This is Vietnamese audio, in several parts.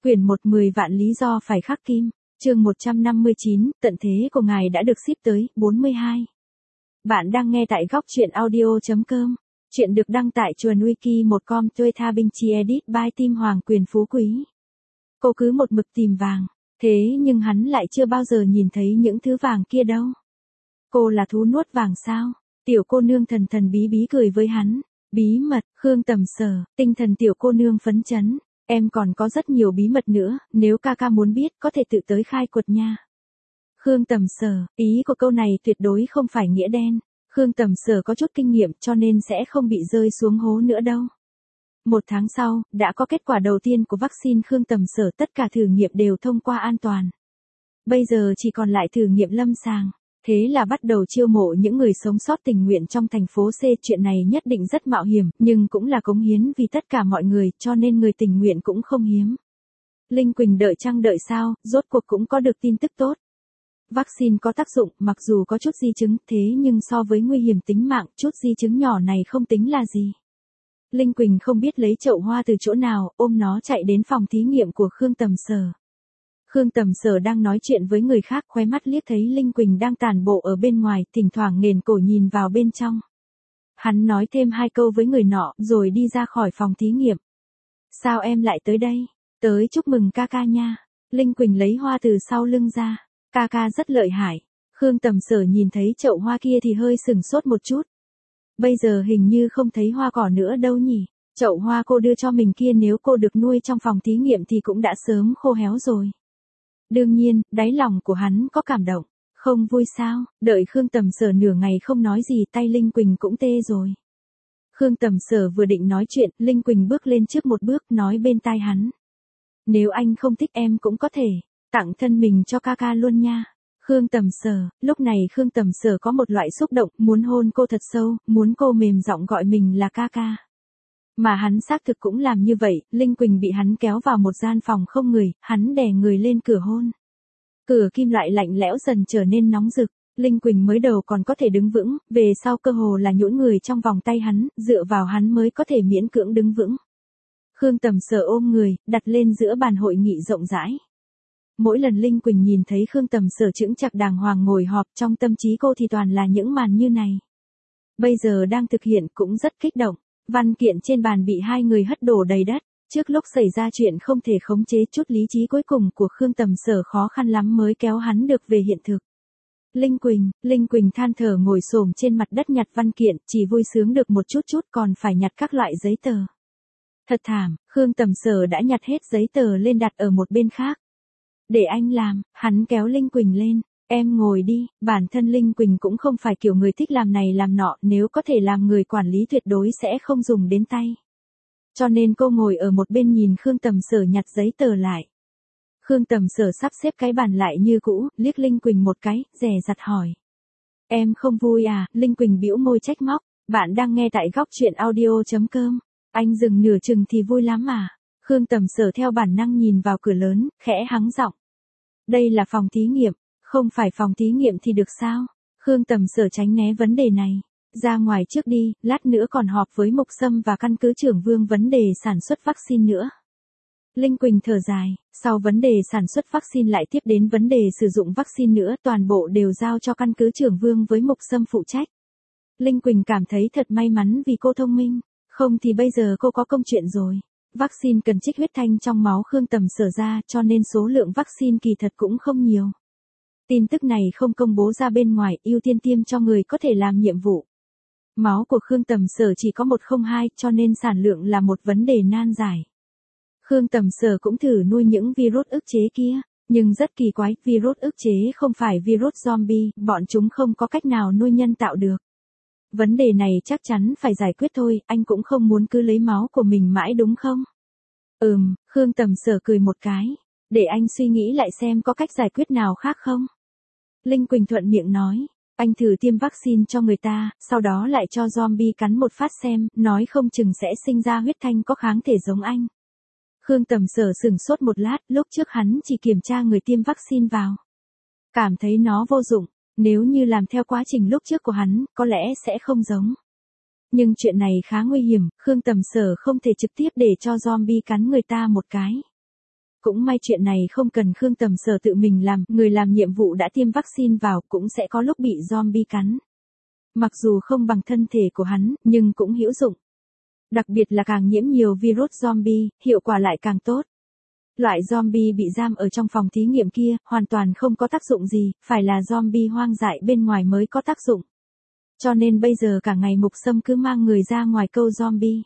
Quyển 1 10 vạn lý do phải khắc kim, chương 159, tận thế của ngài đã được ship tới, 42. Bạn đang nghe tại góc truyện audio.com. Chuyện được đăng tại chuồn wiki1com Tuê Tha Binh Chi Edit by Tim Hoàng Quyền Phú Quý. Cô cứ một mực tìm vàng, thế nhưng hắn lại chưa bao giờ nhìn thấy những thứ vàng kia đâu. Cô là thú nuốt vàng sao? Tiểu cô nương thần thần bí bí cười với hắn. Bí mật, Khương Tầm Sở, tinh thần tiểu cô nương phấn chấn. Em còn có rất nhiều bí mật nữa, nếu ca ca muốn biết có thể tự tới khai quật nha. Khương Tầm Sở, ý của câu này tuyệt đối không phải nghĩa đen. Khương Tầm Sở có chút kinh nghiệm cho nên sẽ không bị rơi xuống hố nữa đâu. 1 tháng sau, đã có kết quả đầu tiên của vaccine Khương Tầm Sở, tất cả thử nghiệm đều thông qua an toàn. Bây giờ chỉ còn lại thử nghiệm lâm sàng. Thế là bắt đầu chiêu mộ những người sống sót tình nguyện trong thành phố C. Chuyện này nhất định rất mạo hiểm, nhưng cũng là cống hiến vì tất cả mọi người, cho nên người tình nguyện cũng không hiếm. Linh Quỳnh đợi chăng đợi sao, rốt cuộc cũng có được tin tức tốt. Vaccine có tác dụng, mặc dù có chút di chứng, thế nhưng so với nguy hiểm tính mạng, chút di chứng nhỏ này không tính là gì. Linh Quỳnh không biết lấy chậu hoa từ chỗ nào, ôm nó chạy đến phòng thí nghiệm của Khương Tầm Sở. Khương Tầm Sở đang nói chuyện với người khác, khóe mắt liếc thấy Linh Quỳnh đang tản bộ ở bên ngoài, thỉnh thoảng nghển cổ nhìn vào bên trong. Hắn nói thêm 2 câu với người nọ, rồi đi ra khỏi phòng thí nghiệm. Sao em lại tới đây? Tới chúc mừng ca ca nha. Linh Quỳnh lấy hoa từ sau lưng ra. Ca ca rất lợi hại. Khương Tầm Sở nhìn thấy chậu hoa kia thì hơi sửng sốt một chút. Bây giờ hình như không thấy hoa cỏ nữa đâu nhỉ. Chậu hoa cô đưa cho mình kia nếu cô được nuôi trong phòng thí nghiệm thì cũng đã sớm khô héo rồi. Đương nhiên, đáy lòng của hắn có cảm động. Không vui sao, đợi Khương Tầm Sở nửa ngày không nói gì, tay Linh Quỳnh cũng tê rồi. Khương Tầm Sở vừa định nói chuyện, Linh Quỳnh bước lên trước một bước, nói bên tai hắn. Nếu anh không thích em cũng có thể tặng thân mình cho ca ca luôn nha. Khương Tầm Sở, lúc này Khương Tầm Sở có một loại xúc động, muốn hôn cô thật sâu, muốn cô mềm giọng gọi mình là ca ca. Mà hắn xác thực cũng làm như vậy, Linh Quỳnh bị hắn kéo vào một gian phòng không người, hắn đè người lên cửa hôn. Cửa kim loại lạnh lẽo dần trở nên nóng rực, Linh Quỳnh mới đầu còn có thể đứng vững, về sau cơ hồ là nhũn người trong vòng tay hắn, dựa vào hắn mới có thể miễn cưỡng đứng vững. Khương Tầm Sở ôm người, đặt lên giữa bàn hội nghị rộng rãi. Mỗi lần Linh Quỳnh nhìn thấy Khương Tầm Sở chững chạc đàng hoàng ngồi họp, trong tâm trí cô thì toàn là những màn như này. Bây giờ đang thực hiện cũng rất kích động. Văn kiện trên bàn bị 2 người hất đổ đầy đất. Trước lúc xảy ra chuyện không thể khống chế, chút lý trí cuối cùng của Khương Tầm Sở khó khăn lắm mới kéo hắn được về hiện thực. Linh Quỳnh than thở ngồi xổm trên mặt đất nhặt văn kiện, chỉ vui sướng được một chút còn phải nhặt các loại giấy tờ. Thật thảm, Khương Tầm Sở đã nhặt hết giấy tờ lên đặt ở một bên khác. Để anh làm, hắn kéo Linh Quỳnh lên. Em ngồi đi, bản thân Linh Quỳnh cũng không phải kiểu người thích làm này làm nọ, nếu có thể làm người quản lý tuyệt đối sẽ không dùng đến tay. Cho nên cô ngồi ở một bên nhìn Khương Tầm Sở nhặt giấy tờ lại. Khương Tầm Sở sắp xếp cái bàn lại như cũ, liếc Linh Quỳnh một cái, dè dặt hỏi. Em không vui à? Linh Quỳnh bĩu môi trách móc. Bạn đang nghe tại góc truyện audio.com. Anh dừng nửa chừng thì vui lắm à? Khương Tầm Sở theo bản năng nhìn vào cửa lớn, khẽ hắng giọng. Đây là phòng thí nghiệm. Không phải phòng thí nghiệm thì được sao? Khương Tầm Sở tránh né vấn đề này. Ra ngoài trước đi, lát nữa còn họp với Mục Sâm và căn cứ trưởng Vương vấn đề sản xuất vaccine nữa. Linh Quỳnh thở dài, sau vấn đề sản xuất vaccine lại tiếp đến vấn đề sử dụng vaccine nữa, toàn bộ đều giao cho căn cứ trưởng Vương với Mục Sâm phụ trách. Linh Quỳnh cảm thấy thật may mắn vì cô thông minh, không thì bây giờ cô có công chuyện rồi. Vaccine cần trích huyết thanh trong máu Khương Tầm Sở ra, cho nên số lượng vaccine kỳ thật cũng không nhiều. Tin tức này không công bố ra bên ngoài, ưu tiên tiêm cho người có thể làm nhiệm vụ. Máu của Khương Tầm Sở chỉ có 102, cho nên sản lượng là một vấn đề nan giải. Khương Tầm Sở cũng thử nuôi những virus ức chế kia, nhưng rất kỳ quái, virus ức chế không phải virus zombie, bọn chúng không có cách nào nuôi nhân tạo được. Vấn đề này chắc chắn phải giải quyết thôi, anh cũng không muốn cứ lấy máu của mình mãi đúng không? Khương Tầm Sở cười một cái. Để anh suy nghĩ lại xem có cách giải quyết nào khác không? Linh Quỳnh thuận miệng nói. Anh thử tiêm vaccine cho người ta, sau đó lại cho zombie cắn một phát xem, nói không chừng sẽ sinh ra huyết thanh có kháng thể giống anh. Khương Tầm Sở sửng sốt một lát, lúc trước hắn chỉ kiểm tra người tiêm vaccine vào. Cảm thấy nó vô dụng, nếu như làm theo quá trình lúc trước của hắn, có lẽ sẽ không giống. Nhưng chuyện này khá nguy hiểm, Khương Tầm Sở không thể trực tiếp để cho zombie cắn người ta một cái. Cũng may chuyện này không cần Khương Tầm Sở tự mình làm, người làm nhiệm vụ đã tiêm vaccine vào cũng sẽ có lúc bị zombie cắn. Mặc dù không bằng thân thể của hắn, nhưng cũng hữu dụng. Đặc biệt là càng nhiễm nhiều virus zombie, hiệu quả lại càng tốt. Loại zombie bị giam ở trong phòng thí nghiệm kia, hoàn toàn không có tác dụng gì, phải là zombie hoang dại bên ngoài mới có tác dụng. Cho nên bây giờ cả ngày Mục Sâm cứ mang người ra ngoài câu zombie.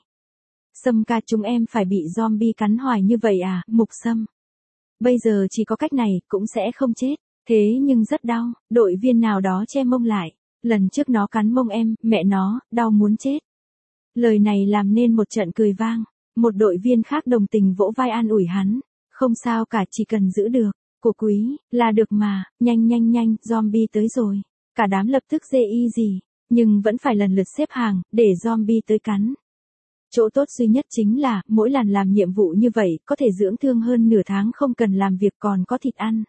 Sâm ca, chúng em phải bị zombie cắn hoài như vậy à, Mục Sâm. Bây giờ chỉ có cách này, cũng sẽ không chết. Thế nhưng rất đau, đội viên nào đó che mông lại. Lần trước nó cắn mông em, mẹ nó, đau muốn chết. Lời này làm nên một trận cười vang. Một đội viên khác đồng tình vỗ vai an ủi hắn. Không sao cả, chỉ cần giữ được. Của quý, là được mà, nhanh nhanh nhanh, zombie tới rồi. Cả đám lập tức dê y gì. Nhưng vẫn phải lần lượt xếp hàng, để zombie tới cắn. Chỗ tốt duy nhất chính là, mỗi lần làm nhiệm vụ như vậy, có thể dưỡng thương hơn nửa tháng không cần làm việc còn có thịt ăn.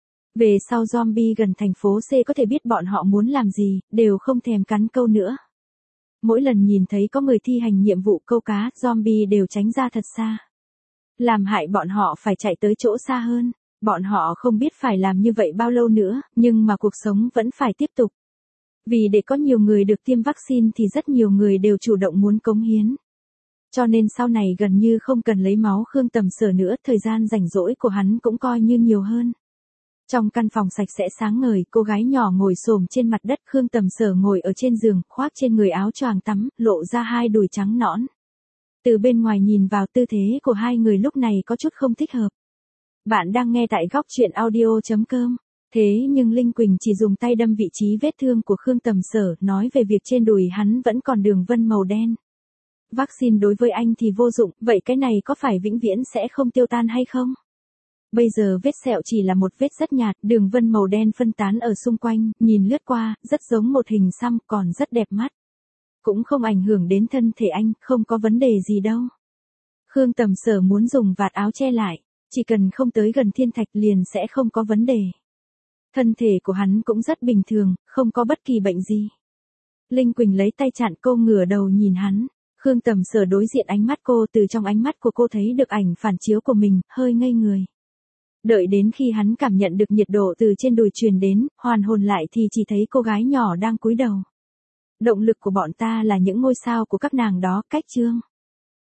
Về sau zombie gần thành phố C có thể biết bọn họ muốn làm gì, đều không thèm cắn câu nữa. Mỗi lần nhìn thấy có người thi hành nhiệm vụ câu cá, zombie đều tránh ra thật xa. Làm hại bọn họ phải chạy tới chỗ xa hơn. Bọn họ không biết phải làm như vậy bao lâu nữa, nhưng mà cuộc sống vẫn phải tiếp tục. Vì để có nhiều người được tiêm vaccine thì rất nhiều người đều chủ động muốn cống hiến. Cho nên sau này gần như không cần lấy máu Khương Tầm Sở nữa, thời gian rảnh rỗi của hắn cũng coi như nhiều hơn. Trong căn phòng sạch sẽ sáng ngời, cô gái nhỏ ngồi xổm trên mặt đất, Khương Tầm Sở ngồi ở trên giường, khoác trên người áo choàng tắm, lộ ra hai đùi trắng nõn. Từ bên ngoài nhìn vào, tư thế của hai người lúc này có chút không thích hợp. Bạn đang nghe tại góc truyện audio.com. Thế nhưng Linh Quỳnh chỉ dùng tay đâm vị trí vết thương của Khương Tầm Sở, nói về việc trên đùi hắn vẫn còn đường vân màu đen. Vaccine đối với anh thì vô dụng, vậy cái này có phải vĩnh viễn sẽ không tiêu tan hay không? Bây giờ vết sẹo chỉ là một vết rất nhạt, đường vân màu đen phân tán ở xung quanh, nhìn lướt qua, rất giống một hình xăm, còn rất đẹp mắt. Cũng không ảnh hưởng đến thân thể anh, không có vấn đề gì đâu. Khương Tầm Sở muốn dùng vạt áo che lại, chỉ cần không tới gần thiên thạch liền sẽ không có vấn đề. Thân thể của hắn cũng rất bình thường, không có bất kỳ bệnh gì. Linh Quỳnh lấy tay chặn cô, ngửa đầu nhìn hắn. Khương Tầm Sở đối diện ánh mắt cô, từ trong ánh mắt của cô thấy được ảnh phản chiếu của mình, hơi ngây người. Đợi đến khi hắn cảm nhận được nhiệt độ từ trên đùi truyền đến, hoàn hồn lại thì chỉ thấy cô gái nhỏ đang cúi đầu. Động lực của bọn ta là những ngôi sao của các nàng đó, cách chương.